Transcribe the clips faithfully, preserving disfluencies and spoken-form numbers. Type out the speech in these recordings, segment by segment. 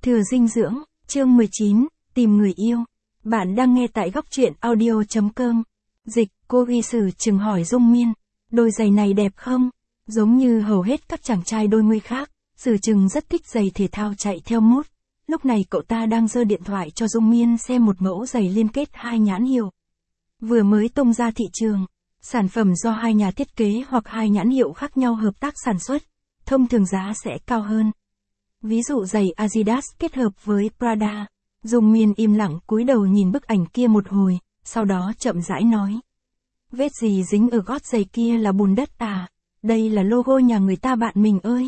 Thừa dinh dưỡng, chương mười chín, tìm người yêu. Bạn đang nghe tại góc truyện audio.com. Dịch, cô ghi Sử Trừng hỏi Dung Miên, đôi giày này đẹp không? Giống như hầu hết các chàng trai đôi mươi khác, Sử Trừng rất thích giày thể thao chạy theo mốt. Lúc này cậu ta đang giơ điện thoại cho Dung Miên xem một mẫu giày liên kết hai nhãn hiệu. Vừa mới tung ra thị trường, sản phẩm do hai nhà thiết kế hoặc hai nhãn hiệu khác nhau hợp tác sản xuất, thông thường giá sẽ cao hơn. Ví dụ giày Adidas kết hợp với Prada. Dung Miên im lặng cúi đầu nhìn bức ảnh kia một hồi, sau đó chậm rãi nói. Vết gì dính ở gót giày kia là bùn đất à? Đây là logo nhà người ta bạn mình ơi.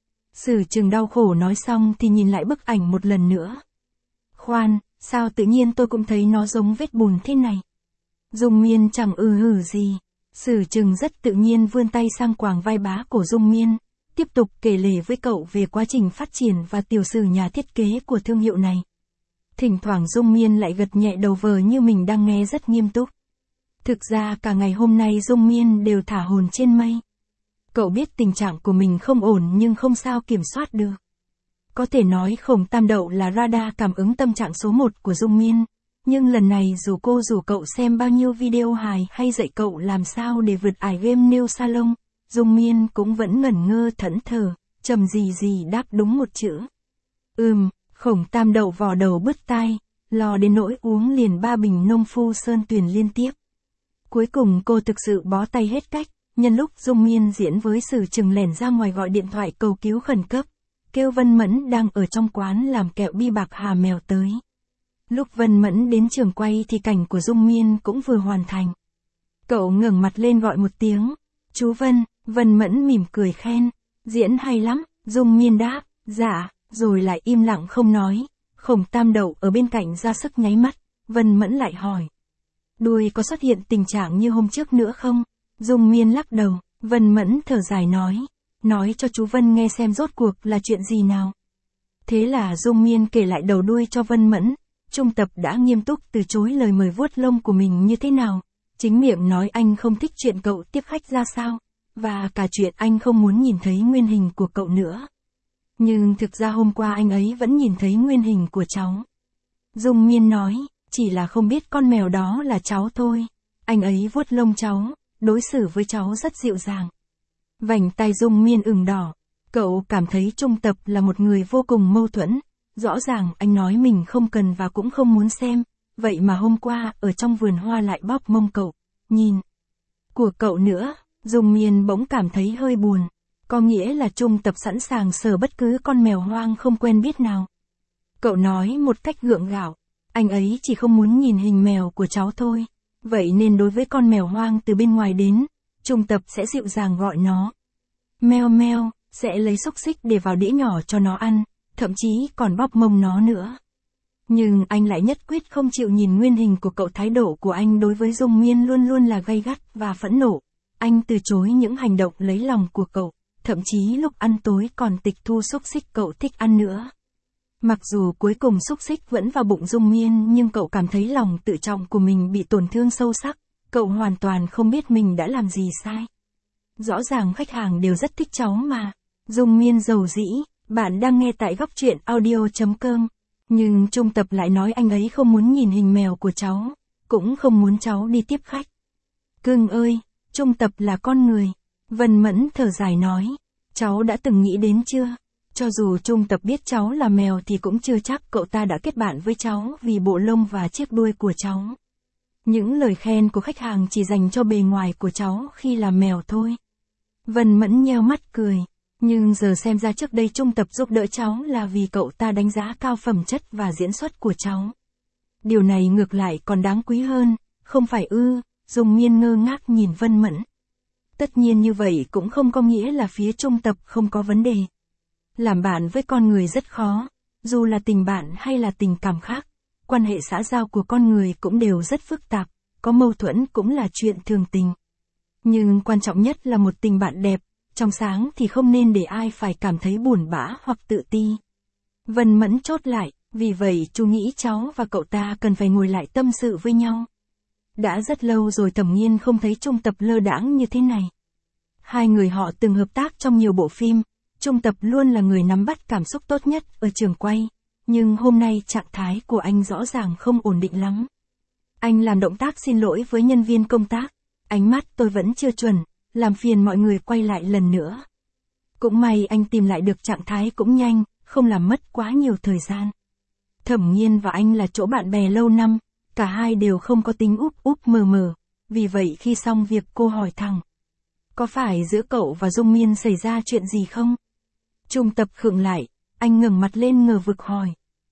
Sử Trừng đau khổ nói xong thì nhìn lại bức ảnh một lần nữa. Khoan, sao tự nhiên tôi cũng thấy nó giống vết bùn thế này? Dung Miên chẳng ừ hử gì. Sử Trừng rất tự nhiên vươn tay sang quàng vai bá của Dung Miên, tiếp tục kể lể với cậu về quá trình phát triển và tiểu sử nhà thiết kế của thương hiệu này. Thỉnh thoảng Dung Miên lại gật nhẹ đầu vờ như mình đang nghe rất nghiêm túc. Thực ra cả ngày hôm nay Dung Miên đều thả hồn trên mây. Cậu biết tình trạng của mình không ổn nhưng không sao kiểm soát được. Có thể nói Khổng Tam Đậu là radar cảm ứng tâm trạng số một của Dung Miên. Nhưng lần này dù cô rủ cậu xem bao nhiêu video hài hay dạy cậu làm sao để vượt ải game nail salon, Dung Miên cũng vẫn ngẩn ngơ thẫn thờ, trầm gì gì đáp đúng một chữ. Ừm, Khổng Tam Đậu vò đầu bứt tai, lo đến nỗi uống liền ba bình nông phu sơn tuyền liên tiếp. Cuối cùng cô thực sự bó tay hết cách, nhân lúc Dung Miên diễn với Sử Trừng lẻn ra ngoài gọi điện thoại cầu cứu khẩn cấp, kêu Vân Mẫn đang ở trong quán làm kẹo bi bạc hà mèo tới. Lúc Vân Mẫn đến trường quay thì cảnh của Dung Miên cũng vừa hoàn thành. Cậu ngẩng mặt lên gọi một tiếng, chú Vân, Vân Mẫn mỉm cười khen, diễn hay lắm, Dung Miên đáp, dạ, rồi lại im lặng không nói. Khổng Tam Đậu ở bên cạnh ra sức nháy mắt, Vân Mẫn lại hỏi. Đuôi có xuất hiện tình trạng như hôm trước nữa không? Dung Miên lắc đầu, Vân Mẫn thở dài nói, nói cho chú Vân nghe xem rốt cuộc là chuyện gì nào. Thế là Dung Miên kể lại đầu đuôi cho Vân Mẫn. Trung Tập đã nghiêm túc từ chối lời mời vuốt lông của mình như thế nào, chính miệng nói anh không thích chuyện cậu tiếp khách ra sao, và cả chuyện anh không muốn nhìn thấy nguyên hình của cậu nữa. Nhưng thực ra hôm qua anh ấy vẫn nhìn thấy nguyên hình của cháu. Dung Miên nói, chỉ là không biết con mèo đó là cháu thôi. Anh ấy vuốt lông cháu, đối xử với cháu rất dịu dàng. Vành tai Dung Miên ửng đỏ, cậu cảm thấy Trung Tập là một người vô cùng mâu thuẫn. Rõ ràng anh nói mình không cần và cũng không muốn xem, vậy mà hôm qua ở trong vườn hoa lại bóp mông cậu, nhìn. Của cậu nữa, Dung Miên bỗng cảm thấy hơi buồn, có nghĩa là Trung Tập sẵn sàng sờ bất cứ con mèo hoang không quen biết nào. Cậu nói một cách gượng gạo, anh ấy chỉ không muốn nhìn hình mèo của cháu thôi, vậy nên đối với con mèo hoang từ bên ngoài đến, Trung Tập sẽ dịu dàng gọi nó. Meo meo, sẽ lấy xúc xích để vào đĩa nhỏ cho nó ăn. Thậm chí còn bóp mông nó nữa. Nhưng anh lại nhất quyết không chịu nhìn nguyên hình của cậu. Thái độ của anh đối với Dung Miên luôn luôn là gay gắt và phẫn nộ. Anh từ chối những hành động lấy lòng của cậu, thậm chí lúc ăn tối còn tịch thu xúc xích cậu thích ăn nữa. Mặc dù cuối cùng xúc xích vẫn vào bụng Dung Miên nhưng cậu cảm thấy lòng tự trọng của mình bị tổn thương sâu sắc. Cậu hoàn toàn không biết mình đã làm gì sai. Rõ ràng khách hàng đều rất thích cháu mà. Dung Miên dầu dĩ. Bạn đang nghe tại góc truyện audio.com, nhưng Trung Tập lại nói anh ấy không muốn nhìn hình mèo của cháu, cũng không muốn cháu đi tiếp khách. Cưng ơi, Trung Tập là con người. Vân Mẫn thở dài nói, cháu đã từng nghĩ đến chưa? Cho dù Trung Tập biết cháu là mèo thì cũng chưa chắc cậu ta đã kết bạn với cháu vì bộ lông và chiếc đuôi của cháu. Những lời khen của khách hàng chỉ dành cho bề ngoài của cháu khi là mèo thôi. Vân Mẫn nheo mắt cười. Nhưng giờ xem ra trước đây Trung Tập giúp đỡ cháu là vì cậu ta đánh giá cao phẩm chất và diễn xuất của cháu. Điều này ngược lại còn đáng quý hơn, không phải ư? Dung Miên ngơ ngác nhìn Vân Mẫn. Tất nhiên như vậy cũng không có nghĩa là phía Trung Tập không có vấn đề. Làm bạn với con người rất khó, dù là tình bạn hay là tình cảm khác, quan hệ xã giao của con người cũng đều rất phức tạp, có mâu thuẫn cũng là chuyện thường tình. Nhưng quan trọng nhất là một tình bạn đẹp. Trong sáng thì không nên để ai phải cảm thấy buồn bã hoặc tự ti. Vân Mẫn chốt lại, vì vậy chú nghĩ cháu và cậu ta cần phải ngồi lại tâm sự với nhau. Đã rất lâu rồi Thẩm Nghiên không thấy Trung Tập lơ đãng như thế này. Hai người họ từng hợp tác trong nhiều bộ phim, Trung Tập luôn là người nắm bắt cảm xúc tốt nhất ở trường quay. nhưng hôm nay trạng thái của anh rõ ràng không ổn định lắm. Anh làm động tác xin lỗi với nhân viên công tác. Ánh mắt tôi vẫn chưa chuẩn, làm phiền mọi người quay lại lần nữa. Cũng may anh tìm lại được trạng thái cũng nhanh, không làm mất quá nhiều thời gian. Thẩm Nhiên và anh là chỗ bạn bè lâu năm, cả hai đều không có tính úp úp mờ mờ, vì vậy khi xong việc cô hỏi thẳng. Có phải giữa cậu và Dung Miên xảy ra chuyện gì không? Trung Tập khựng lại, anh ngẩng mặt lên ngờ vực hỏi.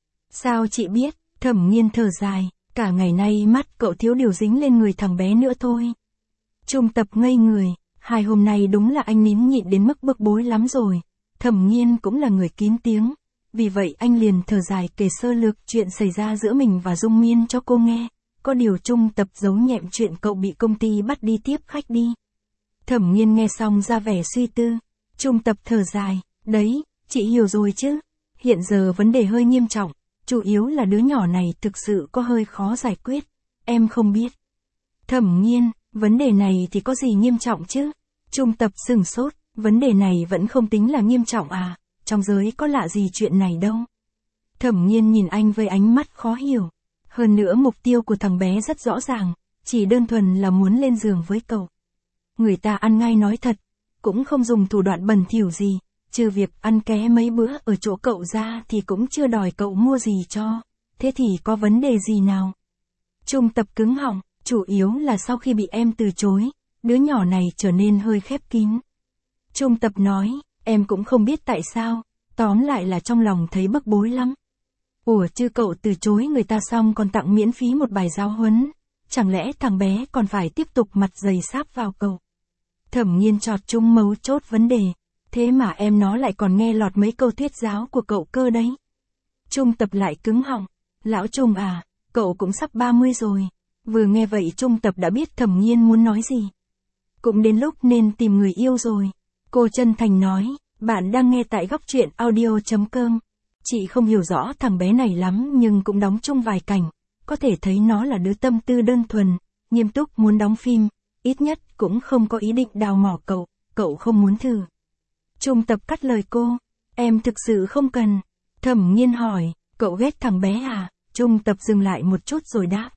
Sao chị biết? Thẩm Nhiên thở dài, cả ngày nay mắt cậu thiếu điều dính lên người thằng bé nữa thôi. Trung Tập ngây người, hai hôm nay đúng là anh nín nhịn đến mức bức bối lắm rồi. Thẩm Nhiên cũng là người kín tiếng, vì vậy anh liền thở dài kể sơ lược chuyện xảy ra giữa mình và Dung Miên cho cô nghe. Có điều Trung Tập giấu nhẹm chuyện cậu bị công ty bắt đi tiếp khách đi. Thẩm Nhiên nghe xong ra vẻ suy tư. Trung Tập thở dài, đấy, chị hiểu rồi chứ. Hiện giờ vấn đề hơi nghiêm trọng, chủ yếu là đứa nhỏ này thực sự có hơi khó giải quyết. Em không biết. Thẩm Nhiên, vấn đề này thì có gì nghiêm trọng chứ? Trung Tập sừng sốt, vấn đề này vẫn không tính là nghiêm trọng à, trong giới có lạ gì chuyện này đâu. Thẩm Nhiên nhìn anh với ánh mắt khó hiểu. Hơn nữa mục tiêu của thằng bé rất rõ ràng, chỉ đơn thuần là muốn lên giường với cậu. Người ta ăn ngay nói thật, cũng không dùng thủ đoạn bẩn thỉu gì, trừ việc ăn ké mấy bữa ở chỗ cậu ra thì cũng chưa đòi cậu mua gì cho. Thế thì có vấn đề gì nào? Trung Tập cứng họng, chủ yếu là sau khi bị em từ chối, đứa nhỏ này trở nên hơi khép kín. Trung Tập nói, em cũng không biết tại sao, tóm lại là trong lòng thấy bức bối lắm. Ủa chứ cậu từ chối người ta xong còn tặng miễn phí một bài giáo huấn, chẳng lẽ thằng bé còn phải tiếp tục mặt dày sáp vào cậu? Thẩm Nhiên chọt chung mấu chốt vấn đề, thế mà em nó lại còn nghe lọt mấy câu thuyết giáo của cậu cơ đấy. Trung Tập lại cứng họng, lão Trung à, cậu cũng sắp ba mươi rồi. Vừa nghe vậy Trung Tập đã biết Thẩm Nhiên muốn nói gì. Cũng đến lúc nên tìm người yêu rồi. Cô chân thành nói, bạn đang nghe tại góc truyện audio chấm com. Chị không hiểu rõ thằng bé này lắm nhưng cũng đóng chung vài cảnh. Có thể thấy nó là đứa tâm tư đơn thuần, nghiêm túc muốn đóng phim. Ít nhất cũng không có ý định đào mỏ cậu, cậu không muốn thử. Trung Tập cắt lời cô, em thực sự không cần. Thẩm Nhiên hỏi, cậu ghét thằng bé à? Trung Tập dừng lại một chút rồi đáp.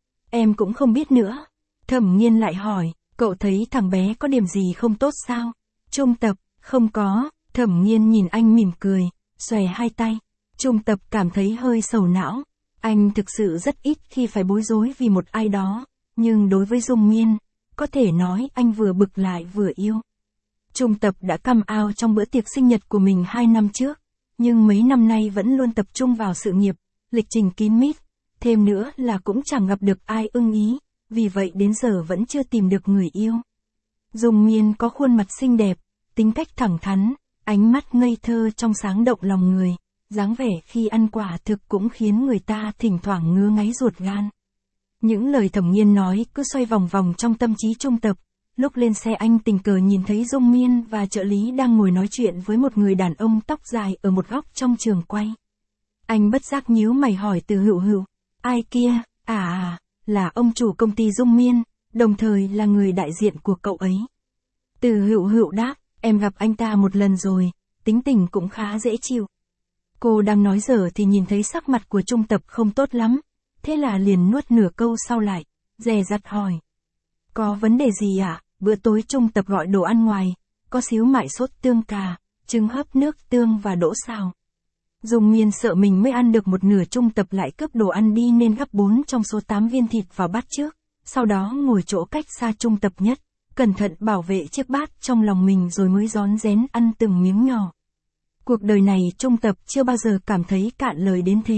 Em cũng không biết nữa. Thẩm Nhiên lại hỏi, cậu thấy thằng bé có điểm gì không tốt sao? Trung Tập, không có. Thẩm Nhiên nhìn anh mỉm cười, xòe hai tay. Trung Tập cảm thấy hơi sầu não. Anh thực sự rất ít khi phải bối rối vì một ai đó, nhưng đối với Dung Miên, có thể nói anh vừa bực lại vừa yêu. Trung Tập đã căm ao trong bữa tiệc sinh nhật của mình hai năm trước, nhưng mấy năm nay vẫn luôn tập trung vào sự nghiệp, lịch trình kín mít, thêm nữa là cũng chẳng gặp được ai ưng ý, vì vậy đến giờ vẫn chưa tìm được người yêu. Dung Miên có khuôn mặt xinh đẹp, tính cách thẳng thắn, ánh mắt ngây thơ trong sáng động lòng người, dáng vẻ khi ăn quả thực cũng khiến người ta thỉnh thoảng ngứa ngáy ruột gan. Những lời Thẩm Nhiên nói cứ xoay vòng vòng trong tâm trí Trung Tập. Lúc lên xe anh tình cờ nhìn thấy Dung Miên và trợ lý đang ngồi nói chuyện với một người đàn ông tóc dài ở một góc trong trường quay. Anh bất giác nhíu mày hỏi Từ Hữu Hữu, ai kia? À à, là ông chủ công ty Dung Miên, đồng thời là người đại diện của cậu ấy. Từ Hữu Hữu đáp, em gặp anh ta một lần rồi, tính tình cũng khá dễ chịu. Cô đang nói dở thì nhìn thấy sắc mặt của Trung Tập không tốt lắm, thế là liền nuốt nửa câu sau lại, dè dặt hỏi. Có vấn đề gì ạ? À? Bữa tối Trung Tập gọi đồ ăn ngoài, có xíu mại sốt tương cà, trứng hấp nước tương và đỗ xào. Dung Miên sợ mình mới ăn được một nửa, Trung Tập lại cướp đồ ăn đi nên gắp bốn trong số tám viên thịt vào bát trước, sau đó ngồi chỗ cách xa Trung Tập nhất, cẩn thận bảo vệ chiếc bát trong lòng mình rồi mới rón rén ăn từng miếng nhỏ. Cuộc đời này Trung Tập chưa bao giờ cảm thấy cạn lời đến thế.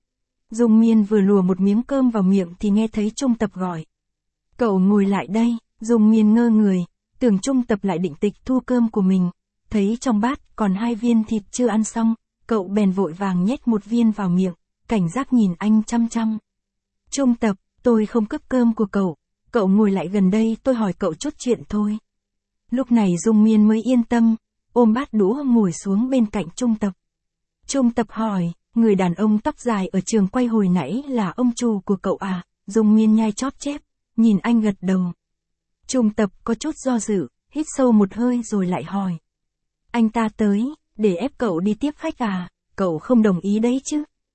Dung Miên vừa lùa một miếng cơm vào miệng thì nghe thấy Trung Tập gọi. Cậu ngồi lại đây. Dung Miên ngơ người, tưởng Trung Tập lại định tịch thu cơm của mình, thấy trong bát còn hai viên thịt chưa ăn xong, cậu bèn vội vàng nhét một viên vào miệng, cảnh giác nhìn anh chăm chăm. Trung Tập, tôi không cướp cơm của cậu, cậu ngồi lại gần đây tôi hỏi cậu chút chuyện thôi. Lúc này Dung Miên mới yên tâm, ôm bát đũa ngồi xuống bên cạnh Trung Tập. Trung Tập hỏi, người đàn ông tóc dài ở trường quay hồi nãy là ông chủ của cậu à? Dung Miên nhai chóp chép, nhìn anh gật đầu. Trung Tập có chút do dự, hít sâu một hơi rồi lại hỏi. Anh ta tới, để ép cậu đi tiếp khách à? Cậu không đồng ý đấy chứ?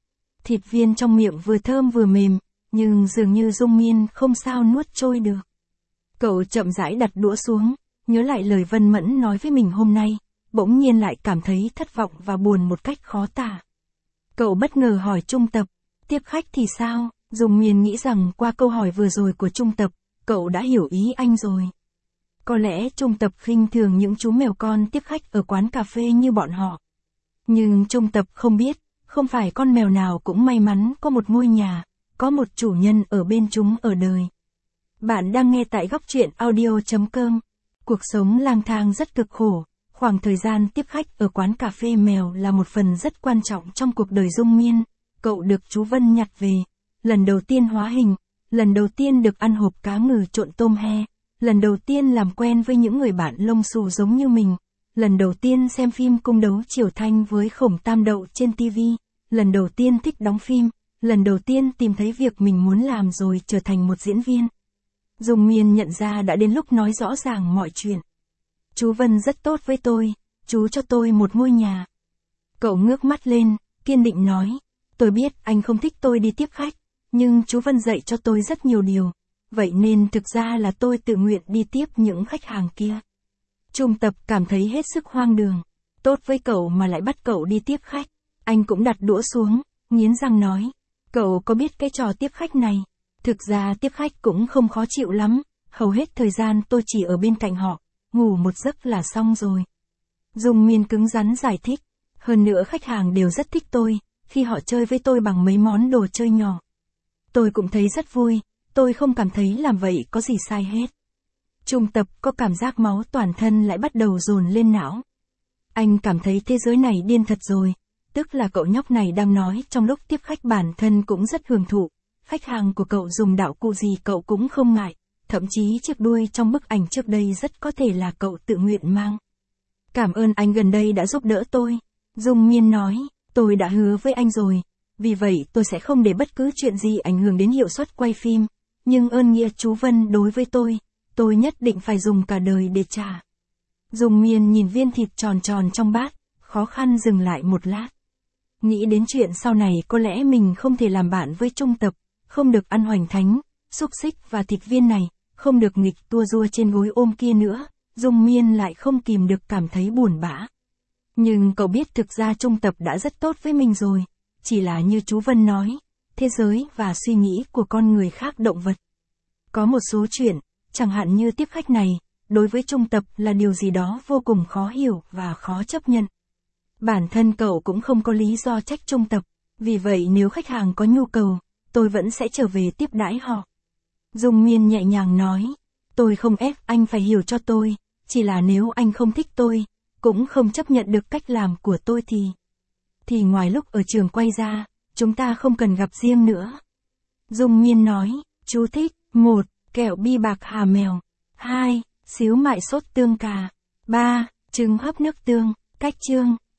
Thịt viên trong miệng vừa thơm vừa mềm, nhưng dường như Dung Miên không sao nuốt trôi được. Cậu chậm rãi đặt đũa xuống, nhớ lại lời Vân Mẫn nói với mình hôm nay, bỗng nhiên lại cảm thấy thất vọng và buồn một cách khó tả. Cậu bất ngờ hỏi Trung Tập, tiếp khách thì sao? Dung Miên nghĩ rằng qua câu hỏi vừa rồi của Trung Tập, cậu đã hiểu ý anh rồi. Có lẽ Trung Tập khinh thường những chú mèo con tiếp khách ở quán cà phê như bọn họ. Nhưng Trung Tập không biết, không phải con mèo nào cũng may mắn có một ngôi nhà, có một chủ nhân ở bên chúng ở đời. Bạn đang nghe tại góc truyện audio chấm com. Cuộc sống lang thang rất cực khổ, khoảng thời gian tiếp khách ở quán cà phê mèo là một phần rất quan trọng trong cuộc đời Dung Miên. Cậu được chú Vân nhặt về, lần đầu tiên hóa hình, lần đầu tiên được ăn hộp cá ngừ trộn tôm he, lần đầu tiên làm quen với những người bạn lông xù giống như mình, lần đầu tiên xem phim cung đấu Triều Thanh với Khổng Tam Đậu trên ti vi, lần đầu tiên thích đóng phim, lần đầu tiên tìm thấy việc mình muốn làm rồi trở thành một diễn viên. Dung Miên nhận ra đã đến lúc nói rõ ràng mọi chuyện. Chú Vân rất tốt với tôi, chú cho tôi một ngôi nhà. Cậu ngước mắt lên, kiên định nói, tôi biết anh không thích tôi đi tiếp khách, nhưng chú Vân dạy cho tôi rất nhiều điều, vậy nên thực ra là tôi tự nguyện đi tiếp những khách hàng kia. Trung Tập cảm thấy hết sức hoang đường, tốt với cậu mà lại bắt cậu đi tiếp khách. Anh cũng đặt đũa xuống, nghiến răng nói, cậu có biết cái trò tiếp khách này? Thực ra tiếp khách cũng không khó chịu lắm, hầu hết thời gian tôi chỉ ở bên cạnh họ, ngủ một giấc là xong rồi. Dung Miên cứng rắn giải thích, hơn nữa khách hàng đều rất thích tôi, khi họ chơi với tôi bằng mấy món đồ chơi nhỏ. Tôi cũng thấy rất vui, tôi không cảm thấy làm vậy có gì sai hết. Trung Tập có cảm giác máu toàn thân lại bắt đầu dồn lên não. Anh cảm thấy thế giới này điên thật rồi, tức là cậu nhóc này đang nói trong lúc tiếp khách bản thân cũng rất hưởng thụ. Khách hàng của cậu dùng đạo cụ gì cậu cũng không ngại, thậm chí chiếc đuôi trong bức ảnh trước đây rất có thể là cậu tự nguyện mang. Cảm ơn anh gần đây đã giúp đỡ tôi. Dung Miên nói, tôi đã hứa với anh rồi, vì vậy tôi sẽ không để bất cứ chuyện gì ảnh hưởng đến hiệu suất quay phim, nhưng ơn nghĩa chú Vân đối với tôi, tôi nhất định phải dùng cả đời để trả. Dung Miên nhìn viên thịt tròn tròn trong bát, khó khăn dừng lại một lát. Nghĩ đến chuyện sau này có lẽ mình không thể làm bạn với Trung Tập, không được ăn hoành thánh, xúc xích và thịt viên này, không được nghịch tua rua trên gối ôm kia nữa, Dung Miên lại không kìm được cảm thấy buồn bã. Nhưng cậu biết thực ra Trung Tập đã rất tốt với mình rồi, chỉ là như chú Vân nói, thế giới và suy nghĩ của con người khác động vật. Có một số chuyện, chẳng hạn như tiếp khách này, đối với Trung Tập là điều gì đó vô cùng khó hiểu và khó chấp nhận. Bản thân cậu cũng không có lý do trách Trung Tập, vì vậy nếu khách hàng có nhu cầu, tôi vẫn sẽ trở về tiếp đãi họ. Dung Miên nhẹ nhàng nói, tôi không ép anh phải hiểu cho tôi, chỉ là nếu anh không thích tôi, cũng không chấp nhận được cách làm của tôi thì... Thì ngoài lúc ở trường quay ra, chúng ta không cần gặp riêng nữa. Dung Miên nói, chú thích, một. Kẹo bi bạc hà mèo. hai. Xíu mại sốt tương cà. ba. Trứng hấp nước tương. Cách chương.